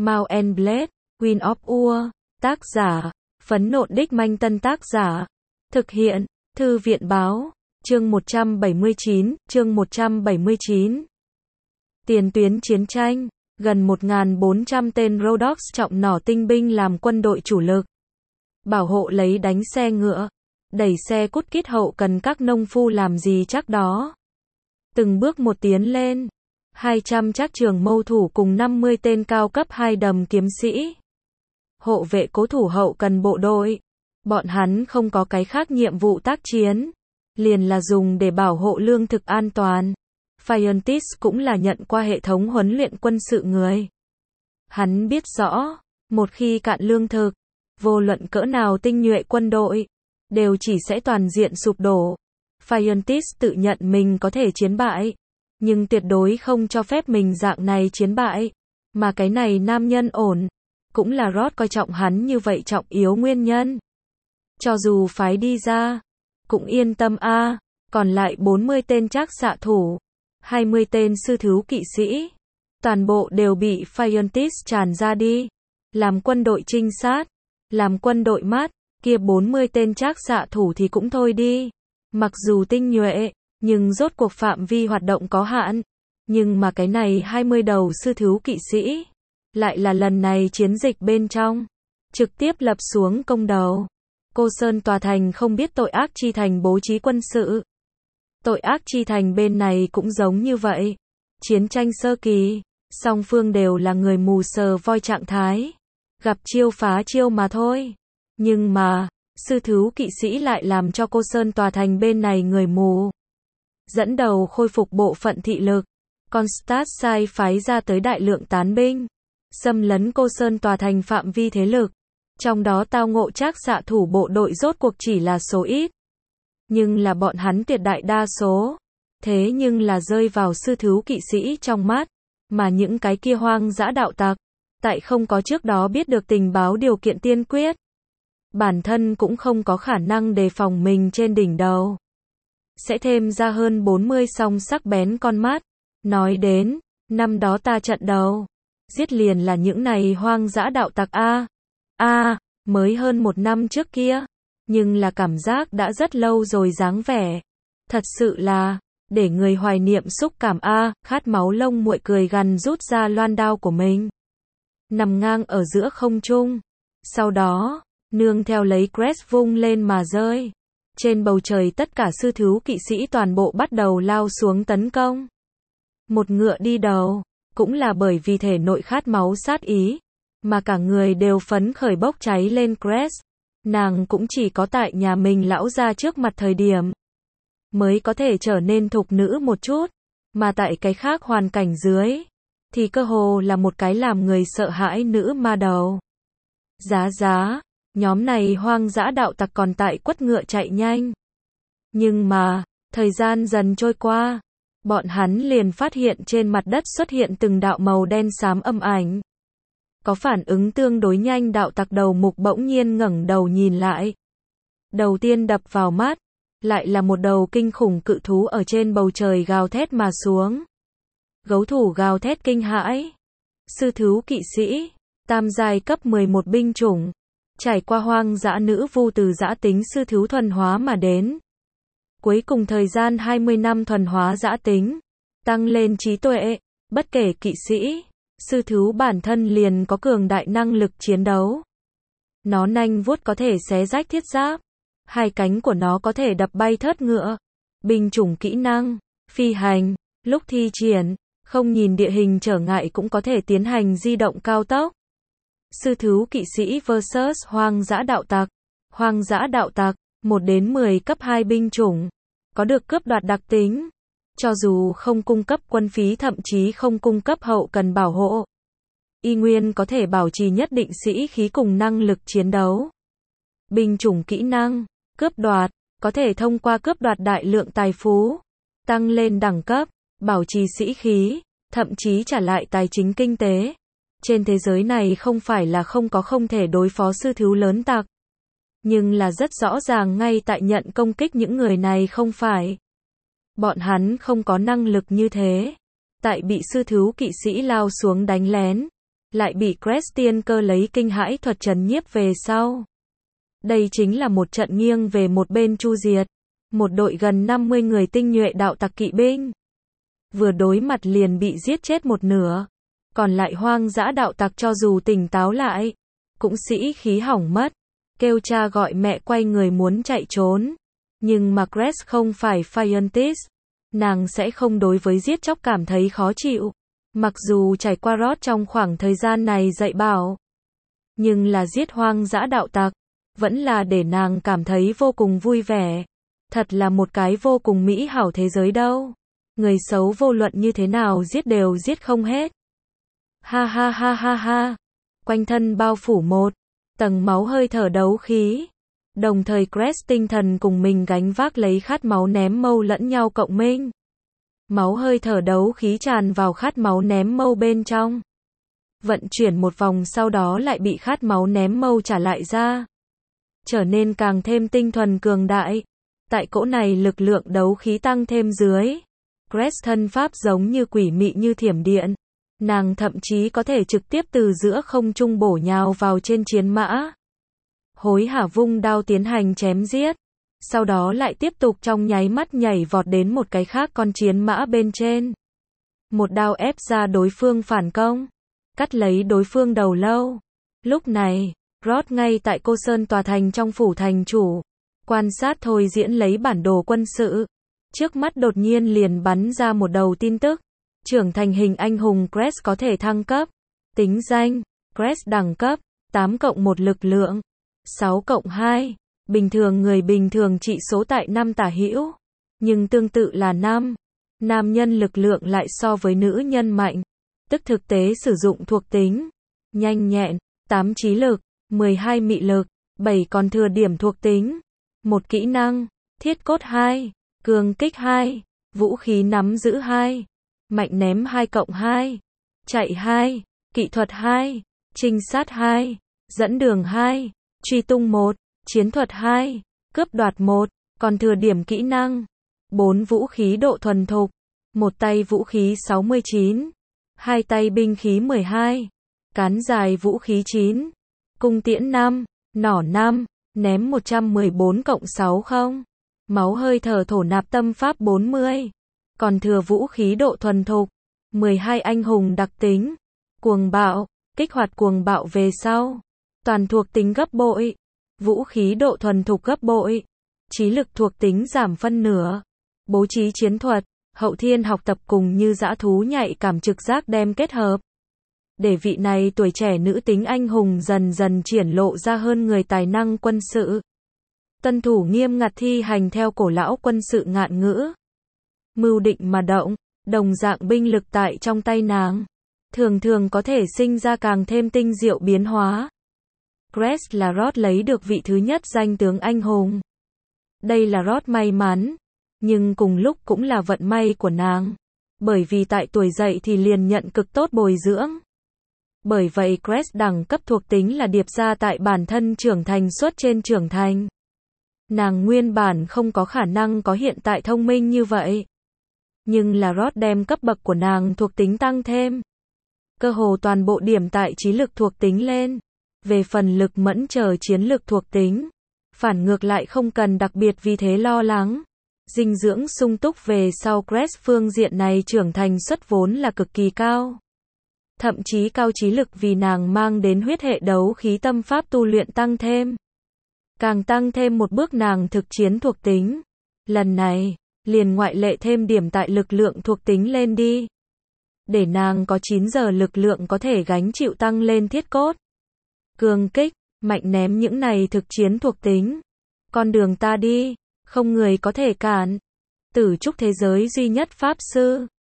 Mount and Blade, Queen of War, tác giả, Phấn Nộn Đích Manh Tân tác giả, thực hiện, Thư viện báo, chương 179. Tiền tuyến chiến tranh, gần 1.400 tên Rhodoks trọng nỏ tinh binh làm quân đội chủ lực. Bảo hộ lấy đánh xe ngựa, đẩy xe cút kít hậu cần các nông phu làm gì chắc đó. Từng bước một tiến lên, 200 trác trường mâu thủ cùng 50 tên cao cấp 2 đầm kiếm sĩ. Hộ vệ cố thủ hậu cần bộ đội. Bọn hắn không có cái khác nhiệm vụ tác chiến, liền là dùng để bảo hộ lương thực an toàn. Phiontis cũng là nhận qua hệ thống huấn luyện quân sự người. Hắn biết rõ, một khi cạn lương thực, vô luận cỡ nào tinh nhuệ quân đội, đều chỉ sẽ toàn diện sụp đổ. Phiontis tự nhận mình có thể chiến bại, nhưng tuyệt đối không cho phép mình dạng này chiến bại. Mà cái này nam nhân ổn, cũng là Rod coi trọng hắn như vậy trọng yếu nguyên nhân. Cho dù phái đi ra, cũng yên tâm a. Còn lại 40 tên trác xạ thủ, 20 tên sư thứu kỵ sĩ, toàn bộ đều bị Phiontis tràn ra đi, làm quân đội trinh sát, làm quân đội mát. Kia 40 tên trác xạ thủ thì cũng thôi đi, mặc dù tinh nhuệ, nhưng rốt cuộc phạm vi hoạt động có hạn. Nhưng mà cái này 20 đầu sư thứu kỵ sĩ, lại là lần này chiến dịch bên trong, trực tiếp lập xuống công đầu. Cô Sơn tòa thành không biết tội ác chi thành bố trí quân sự. Tội ác chi thành bên này cũng giống như vậy. Chiến tranh sơ kỳ, song phương đều là người mù sờ voi trạng thái. Gặp chiêu phá chiêu mà thôi. Nhưng mà, sư thứu kỵ sĩ lại làm cho cô Sơn tòa thành bên này người mù. Dẫn đầu khôi phục bộ phận thị lực. Constat sai phái ra tới đại lượng tán binh, xâm lấn cô Sơn tòa thành phạm vi thế lực. Trong đó tao ngộ trác xạ thủ bộ đội rốt cuộc chỉ là số ít. Nhưng là bọn hắn tuyệt đại đa số. Thế nhưng là rơi vào sư thứu kỵ sĩ trong mắt. Mà những cái kia hoang dã đạo tặc, tại không có trước đó biết được tình báo điều kiện tiên quyết. Bản thân cũng không có khả năng đề phòng mình trên đỉnh đầu. Sẽ thêm ra hơn 40 song sắc bén con mắt. Nói đến, năm đó ta trận đầu, giết liền là những này hoang dã đạo tặc mới hơn 1 năm trước kia, nhưng là cảm giác đã rất lâu rồi dáng vẻ. Thật sự là, để người hoài niệm xúc cảm khát máu lông muội cười gằn rút ra loan đao của mình. Nằm ngang ở giữa không trung. Sau đó, nương theo lấy crest vung lên mà rơi. Trên bầu trời tất cả sư thứu kỵ sĩ toàn bộ bắt đầu lao xuống tấn công. Một ngựa đi đầu, cũng là bởi vì thể nội khát máu sát ý, mà cả người đều phấn khởi bốc cháy lên crest. Nàng cũng chỉ có tại nhà mình lão gia trước mặt thời điểm, mới có thể trở nên thục nữ một chút, mà tại cái khác hoàn cảnh dưới, thì cơ hồ là một cái làm người sợ hãi nữ ma đầu. Giá, nhóm này hoang dã đạo tặc còn tại quất ngựa chạy nhanh. Nhưng mà, thời gian dần trôi qua, bọn hắn liền phát hiện trên mặt đất xuất hiện từng đạo màu đen xám âm ảnh. Có phản ứng tương đối nhanh đạo tặc đầu mục bỗng nhiên ngẩng đầu nhìn lại. Đầu tiên đập vào mắt, lại là một đầu kinh khủng cự thú ở trên bầu trời gào thét mà xuống. Gấu thủ gào thét kinh hãi. Sư thứu kỵ sĩ, tam giai cấp 11 binh chủng, trải qua hoang dã nữ vu từ dã tính sư thứu thuần hóa mà đến. Cuối cùng thời gian 20 năm thuần hóa dã tính, tăng lên trí tuệ, bất kể kỵ sĩ, sư thứu bản thân liền có cường đại năng lực chiến đấu. Nó nanh vuốt có thể xé rách thiết giáp, hai cánh của nó có thể đập bay thớt ngựa. Binh chủng kỹ năng, phi hành, lúc thi triển, không nhìn địa hình trở ngại cũng có thể tiến hành di động cao tốc. Sư thứu kỵ sĩ vs hoang dã đạo tặc. Hoang dã đạo tặc, 1 đến 10 cấp 2 binh chủng, có được cướp đoạt đặc tính. Cho dù không cung cấp quân phí thậm chí không cung cấp hậu cần bảo hộ, y nguyên có thể bảo trì nhất định sĩ khí cùng năng lực chiến đấu. Binh chủng kỹ năng, cướp đoạt, có thể thông qua cướp đoạt đại lượng tài phú, tăng lên đẳng cấp, bảo trì sĩ khí, thậm chí trả lại tài chính kinh tế. Trên thế giới này không phải là không có không thể đối phó sư thứu lớn tặc. Nhưng là rất rõ ràng ngay tại nhận công kích những người này không phải. Bọn hắn không có năng lực như thế. Tại bị sư thứu kỵ sĩ lao xuống đánh lén, lại bị Christian Cơ lấy kinh hãi thuật trấn nhiếp về sau. Đây chính là một trận nghiêng về một bên chu diệt. Một đội gần 50 người tinh nhuệ đạo tặc kỵ binh. Vừa đối mặt liền bị giết chết một nửa. Còn lại hoang dã đạo tặc cho dù tỉnh táo lại, cũng sĩ khí hỏng mất. Kêu cha gọi mẹ quay người muốn chạy trốn. Nhưng mà Grace không phải Scientist. Nàng sẽ không đối với giết chóc cảm thấy khó chịu. Mặc dù trải qua Rod trong khoảng thời gian này dạy bảo. Nhưng là giết hoang dã đạo tặc. Vẫn là để nàng cảm thấy vô cùng vui vẻ. Thật là một cái vô cùng mỹ hảo thế giới đâu. Người xấu vô luận như thế nào giết đều giết không hết. Ha ha ha ha ha. Quanh thân bao phủ một tầng máu hơi thở đấu khí. Đồng thời Grace tinh thần cùng mình gánh vác lấy khát máu ném mâu lẫn nhau cộng minh. Máu hơi thở đấu khí tràn vào khát máu ném mâu bên trong. Vận chuyển một vòng sau đó lại bị khát máu ném mâu trả lại ra. Trở nên càng thêm tinh thuần cường đại. Tại cỗ này lực lượng đấu khí tăng thêm dưới. Grace thân pháp giống như quỷ mị như thiểm điện. Nàng thậm chí có thể trực tiếp từ giữa không trung bổ nhào vào trên chiến mã. Hối hả vung đao tiến hành chém giết. Sau đó lại tiếp tục trong nháy mắt nhảy vọt đến một cái khác con chiến mã bên trên. Một đao ép ra đối phương phản công. Cắt lấy đối phương đầu lâu. Lúc này, Rod ngay tại Cô Sơn tòa thành trong phủ thành chủ. Quan sát thôi diễn lấy bản đồ quân sự. Trước mắt đột nhiên liền bắn ra một đầu tin tức. Trưởng thành hình anh hùng Grace có thể thăng cấp. Tính danh, Grace đẳng cấp, 8+1 lực lượng. 6+2. Bình thường người bình thường trị số tại 5 tả hữu. Nhưng tương tự là 5. Nam nhân lực lượng lại so với nữ nhân mạnh. Tức thực tế sử dụng thuộc tính. Nhanh nhẹn, 8 trí lực, 12 mị lực, 7 còn thừa điểm thuộc tính. Một kỹ năng, thiết cốt 2, cường kích 2, vũ khí nắm giữ 2, mạnh ném 2+2, chạy 2, kỹ thuật 2, trinh sát 2, dẫn đường 2, truy tung 1, chiến thuật 2, cướp đoạt 1, còn thừa điểm kỹ năng. 4 vũ khí độ thuần thục, một tay vũ khí 69, hai tay binh khí 12, cán dài vũ khí 9, cung tiễn 5, nỏ 5, ném 114+60, máu hơi thở thổ nạp tâm pháp 40, còn thừa vũ khí độ thuần thục, 12 anh hùng đặc tính, cuồng bạo, kích hoạt cuồng bạo về sau, toàn thuộc tính gấp bội, vũ khí độ thuần thục gấp bội, trí lực thuộc tính giảm phân nửa, bố trí chiến thuật, hậu thiên học tập cùng như dã thú nhạy cảm trực giác đem kết hợp. Để vị này tuổi trẻ nữ tính anh hùng dần dần triển lộ ra hơn người tài năng quân sự. Tuân thủ nghiêm ngặt thi hành theo cổ lão quân sự ngạn ngữ. Mưu định mà động, đồng dạng binh lực tại trong tay nàng. Thường thường có thể sinh ra càng thêm tinh diệu biến hóa. Grace là Rod lấy được vị thứ nhất danh tướng anh hùng. Đây là Rod may mắn, nhưng cùng lúc cũng là vận may của nàng. Bởi vì tại tuổi dậy thì liền nhận cực tốt bồi dưỡng. Bởi vậy Grace đẳng cấp thuộc tính là điệp ra tại bản thân trưởng thành suốt trên trưởng thành. Nàng nguyên bản không có khả năng có hiện tại thông minh như vậy. Nhưng là Rod đem cấp bậc của nàng thuộc tính tăng thêm. Cơ hồ toàn bộ điểm tại trí lực thuộc tính lên. Về phần lực mẫn chờ chiến lực thuộc tính. Phản ngược lại không cần đặc biệt vì thế lo lắng. Dinh dưỡng sung túc về sau Grace phương diện này trưởng thành suất vốn là cực kỳ cao. Thậm chí cao trí lực vì nàng mang đến huyết hệ đấu khí tâm pháp tu luyện tăng thêm. Càng tăng thêm một bước nàng thực chiến thuộc tính. Lần này, liền ngoại lệ thêm điểm tại lực lượng thuộc tính lên đi. Để nàng có 9 giờ lực lượng có thể gánh chịu tăng lên thiết cốt. Cường kích, mạnh ném những này thực chiến thuộc tính. Con đường ta đi, không người có thể cản. Tử trúc thế giới duy nhất pháp sư.